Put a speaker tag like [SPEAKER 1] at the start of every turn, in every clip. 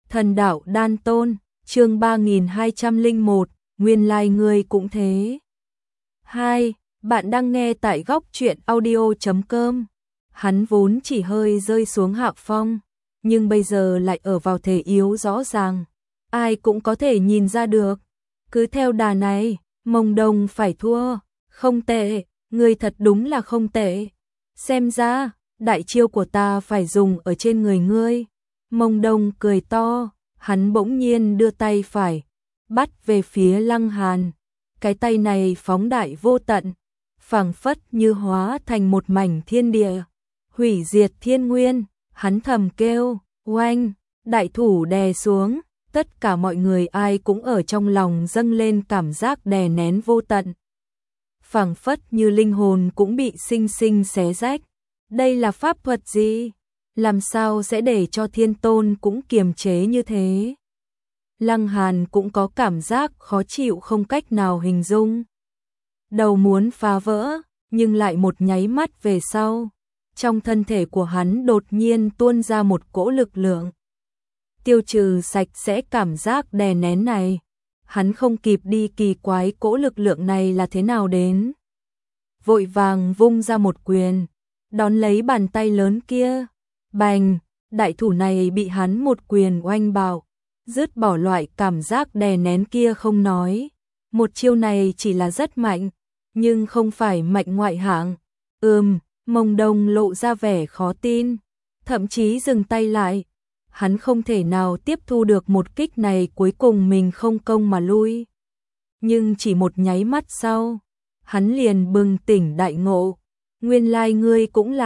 [SPEAKER 1] Thần đạo đan tôn, chương 3201, nguyên lai ngươi cũng thế. 2. Bạn đang nghe tại góc truyện audio.com. Hắn vốn chỉ hơi rơi xuống hạ phong, nhưng bây giờ lại ở vào thể yếu rõ ràng. Ai cũng có thể nhìn ra được. Cứ theo đà này, Mông Đông phải thua. Không tệ, ngươi thật đúng là không tệ. Xem ra, đại chiêu của ta phải dùng ở trên người ngươi. Mông Đông cười to, hắn bỗng nhiên đưa tay phải, bắt về phía Lăng Hàn. Cái tay này phóng đại vô tận, phảng phất như hóa thành một mảnh thiên địa, hủy diệt thiên nguyên. Hắn thầm kêu, oanh, đại thủ đè xuống, tất cả mọi người ai cũng ở trong lòng dâng lên cảm giác đè nén vô tận. Phảng phất như linh hồn cũng bị sinh sinh xé rách. Đây là pháp thuật gì? Làm sao sẽ để cho thiên tôn cũng kiềm chế như thế? Lăng Hàn cũng có cảm giác khó chịu không cách nào hình dung. Đầu muốn phá vỡ, nhưng lại một nháy mắt về sau, trong thân thể của hắn đột nhiên tuôn ra một cỗ lực lượng. Tiêu trừ sạch sẽ cảm giác đè nén này. Hắn không kịp đi kỳ quái cỗ lực lượng này là thế nào đến. Vội vàng vung ra một quyền, đón lấy bàn tay lớn kia. Bành, đại thủ này bị hắn một quyền oanh bạo, dứt bỏ loại cảm giác đè nén kia không nói. Một chiêu này chỉ là rất mạnh, nhưng không phải mạnh ngoại hạng. Mông Đông lộ ra vẻ khó tin, thậm chí dừng tay lại. Hắn không thể nào tiếp thu được một kích này, cuối cùng mình không công mà lui. Nhưng chỉ một nháy mắt sau, hắn liền bừng tỉnh đại ngộ. Nguyên lai ngươi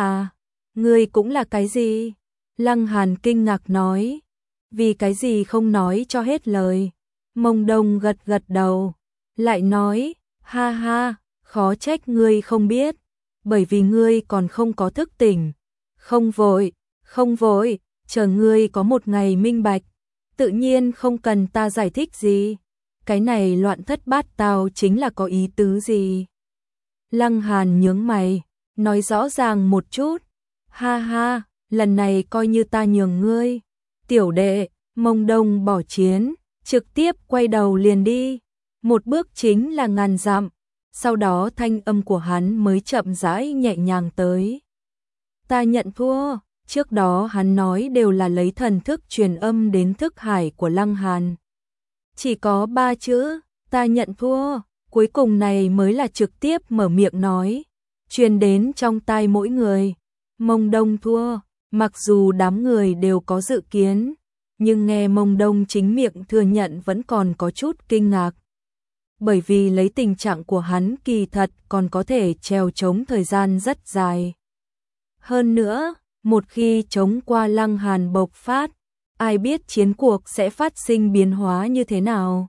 [SPEAKER 1] cũng là cái gì? Lăng Hàn kinh ngạc nói. Vì cái gì không nói cho hết lời? Mông Đông gật gật đầu, lại nói, ha ha, khó trách ngươi không biết, bởi vì ngươi còn không có thức tỉnh. Không vội, chờ ngươi có một ngày minh bạch, tự nhiên không cần ta giải thích gì. Cái này loạn thất bát tao chính là có ý tứ gì? Lăng Hàn nhướng mày, nói rõ ràng một chút. Ha ha, lần này coi như ta nhường ngươi. Tiểu đệ, Mông Đông bỏ chiến, trực tiếp quay đầu liền đi. Một bước chính là ngàn dặm. Sau đó thanh âm của hắn mới chậm rãi nhẹ nhàng tới. Ta nhận thua. Trước đó hắn nói đều là lấy thần thức truyền âm đến thức hải của Lăng Hàn. Chỉ có 3 chữ, ta nhận thua. Cuối cùng này mới là trực tiếp mở miệng nói, truyền đến trong tai mỗi người. Mông Đông thua. Mặc dù đám người đều có dự kiến, nhưng nghe Mông Đông chính miệng thừa nhận vẫn còn có chút kinh ngạc. Bởi vì lấy tình trạng của hắn kỳ thật còn có thể trèo chống thời gian rất dài. Hơn nữa, một khi chống qua Lăng Hàn bộc phát, ai biết chiến cuộc sẽ phát sinh biến hóa như thế nào.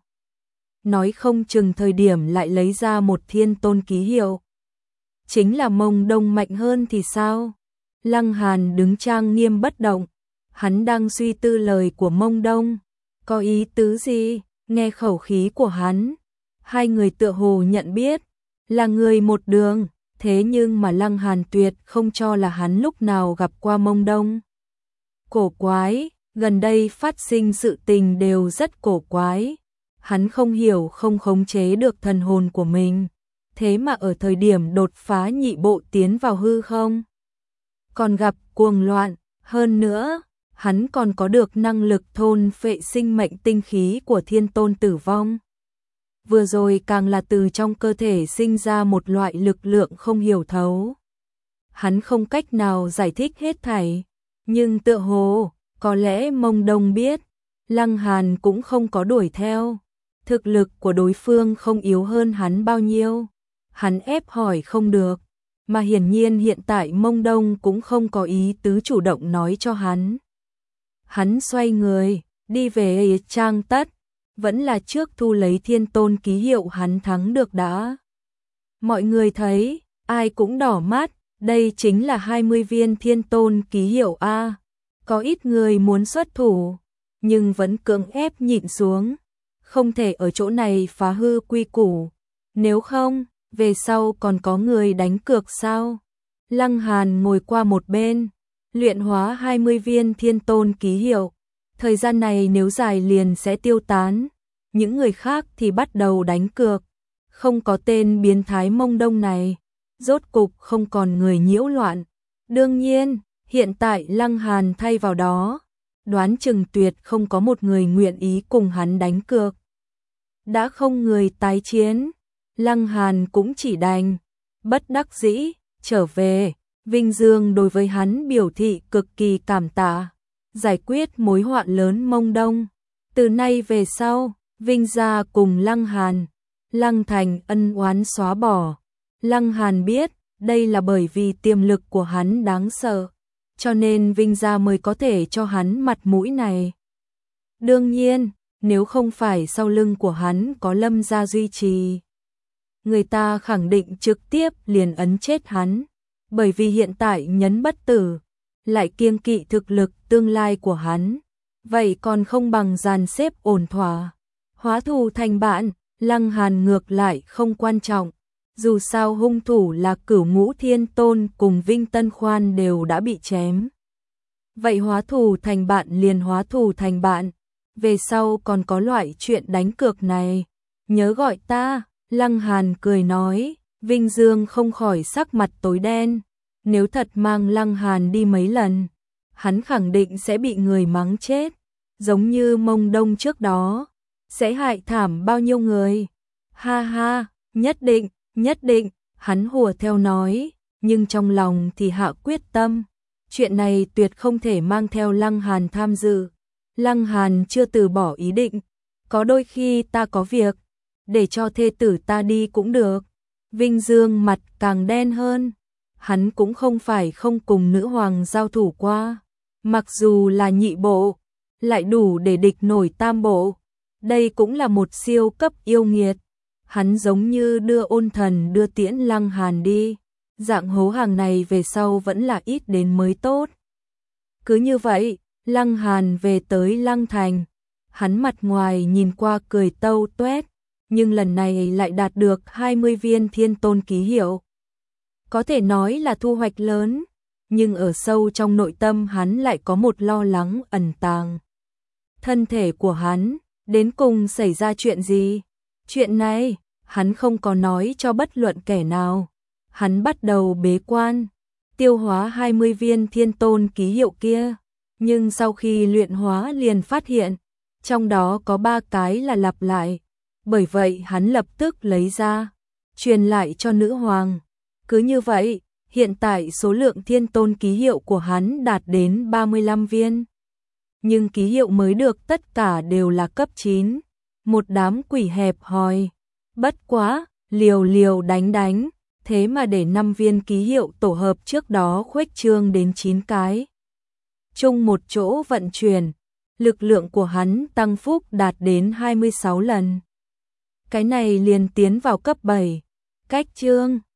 [SPEAKER 1] Nói không chừng thời điểm lại lấy ra một thiên tôn ký hiệu. Chính là Mông Đông mạnh hơn thì sao? Lăng Hàn đứng trang nghiêm bất động, hắn đang suy tư lời của Mông Đông. Có ý tứ gì? Nghe khẩu khí của hắn, hai người tựa hồ nhận biết, là người một đường. Thế nhưng mà Lăng Hàn tuyệt không cho là hắn lúc nào gặp qua Mông Đông. Cổ quái, gần đây phát sinh sự tình đều rất cổ quái. Hắn không hiểu không khống chế được thần hồn của mình. Thế mà ở thời điểm đột phá nhị bộ tiến vào hư không, còn gặp cuồng loạn. Hơn nữa, hắn còn có được năng lực thôn phệ sinh mệnh tinh khí của thiên tôn tử vong. Vừa rồi càng là từ trong cơ thể sinh ra một loại lực lượng không hiểu thấu. Hắn không cách nào giải thích hết thảy, nhưng tựa hồ, có lẽ Mông Đông biết, Lăng Hàn cũng không có đuổi theo. Thực lực của đối phương không yếu hơn hắn bao nhiêu. Hắn ép hỏi không được, mà hiển nhiên hiện tại Mông Đông cũng không có ý tứ chủ động nói cho hắn. Hắn xoay người, đi về trang tất. Vẫn là trước thu lấy thiên tôn ký hiệu hắn thắng được đã. Mọi người thấy, ai cũng đỏ mắt, đây chính là 20 viên thiên tôn ký hiệu A. Có ít người muốn xuất thủ, nhưng vẫn cưỡng ép nhịn xuống. Không thể ở chỗ này phá hư quy củ. Nếu không, về sau còn có người đánh cược sao? Lăng Hàn ngồi qua một bên, luyện hóa 20 viên thiên tôn ký hiệu. Thời gian này nếu dài liền sẽ tiêu tán, những người khác thì bắt đầu đánh cược. Không có tên biến thái Mông Đông này, rốt cục không còn người nhiễu loạn. Đương nhiên, hiện tại Lăng Hàn thay vào đó, đoán chừng tuyệt không có một người nguyện ý cùng hắn đánh cược. Đã không người tái chiến, Lăng Hàn cũng chỉ đành bất đắc dĩ trở về. Vinh Dương đối với hắn biểu thị cực kỳ cảm tạ, giải quyết mối họa lớn Mông Đông. Từ nay về sau, Vinh gia cùng Lăng Hàn, Lăng Thành ân oán xóa bỏ. Lăng Hàn biết, đây là bởi vì tiềm lực của hắn đáng sợ, cho nên Vinh gia mới có thể cho hắn mặt mũi này. Đương nhiên, nếu không phải sau lưng của hắn có Lâm gia duy trì, người ta khẳng định trực tiếp liền ấn chết hắn, bởi vì hiện tại Nhấn Bất Tử lại kiêng kỵ thực lực tương lai của hắn, vậy còn không bằng dàn xếp ổn thỏa, hóa thù thành bạn. Lăng Hàn ngược lại không quan trọng, dù sao hung thủ là Cửu Ngũ Thiên Tôn cùng Vinh Tân Khoan đều đã bị chém. Vậy hóa thù thành bạn liền hóa thù thành bạn, về sau còn có loại chuyện đánh cược này, nhớ gọi ta. Lăng Hàn cười nói. Vinh Dương không khỏi sắc mặt tối đen, nếu thật mang Lăng Hàn đi mấy lần, hắn khẳng định sẽ bị người mắng chết, giống như Mông Đông trước đó, sẽ hại thảm bao nhiêu người. Ha ha, nhất định, hắn hùa theo nói, nhưng trong lòng thì hạ quyết tâm, chuyện này tuyệt không thể mang theo Lăng Hàn tham dự. Lăng Hàn chưa từ bỏ ý định, có đôi khi ta có việc, để cho thê tử ta đi cũng được. Vinh Dương mặt càng đen hơn, hắn cũng không phải không cùng nữ hoàng giao thủ qua, mặc dù là nhị bộ, lại đủ để địch nổi tam bộ, đây cũng là một siêu cấp yêu nghiệt. Hắn giống như đưa ôn thần đưa tiễn Lăng Hàn đi, dạng hố hàng này về sau vẫn là ít đến mới tốt. Cứ như vậy, Lăng Hàn về tới Lăng Thành, hắn mặt ngoài nhìn qua cười tâu tuét, nhưng lần này lại đạt được 20 viên Thiên Tôn ký hiệu. Có thể nói là thu hoạch lớn, nhưng ở sâu trong nội tâm hắn lại có một lo lắng ẩn tàng. Thân thể của hắn, đến cùng xảy ra chuyện gì? Chuyện này, hắn không có nói cho bất luận kẻ nào. Hắn bắt đầu bế quan, tiêu hóa 20 viên Thiên Tôn ký hiệu kia, nhưng sau khi luyện hóa liền phát hiện, trong đó có 3 cái là lặp lại. Bởi vậy hắn lập tức lấy ra, truyền lại cho nữ hoàng. Cứ như vậy, hiện tại số lượng Thiên Tôn ký hiệu của hắn đạt đến 35 viên. Nhưng ký hiệu mới được tất cả đều là cấp 9. Một đám quỷ hẹp hòi. Bất quá, liều đánh, thế mà để 5 viên ký hiệu tổ hợp trước đó khuếch trương đến 9 cái. Chung một chỗ vận chuyển, lực lượng của hắn tăng phúc đạt đến 26 lần. Cái này liền tiến vào cấp 7. Cách chương